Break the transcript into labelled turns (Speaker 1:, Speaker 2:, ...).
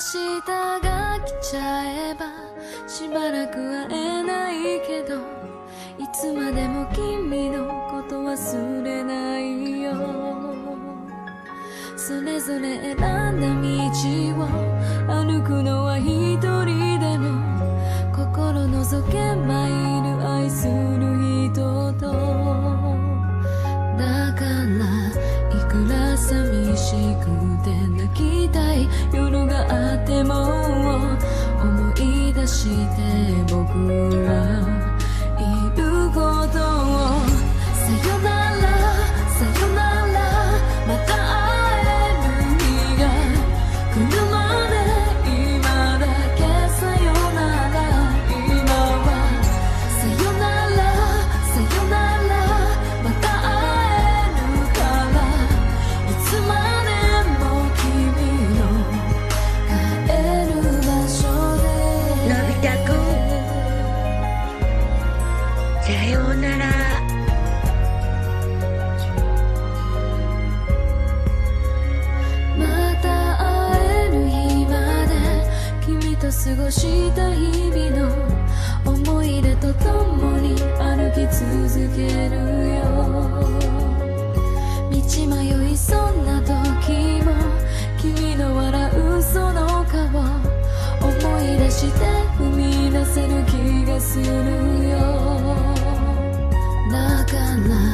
Speaker 1: 日が来ちゃえばしばらく会えないけど、いつまでも君のこと忘れないよ。それぞれ選んだ道を歩くのは一人でも、心覗けばいる愛する人と。だからいくら寂しくて泣きたい夜があっても、思い出して僕らいることを。さよならさよなら、また会える日が来るまで今だけさよなら。今はさよならさよなら、また会えるから、いつまでも君の帰る場所で。
Speaker 2: のび太くん、さようなら。
Speaker 1: また会える日まで君と過ごした日々の思い出とともに歩き続けるよ。道迷いそうな時も君の笑うその顔思い出して踏み出せる気がするよ。だから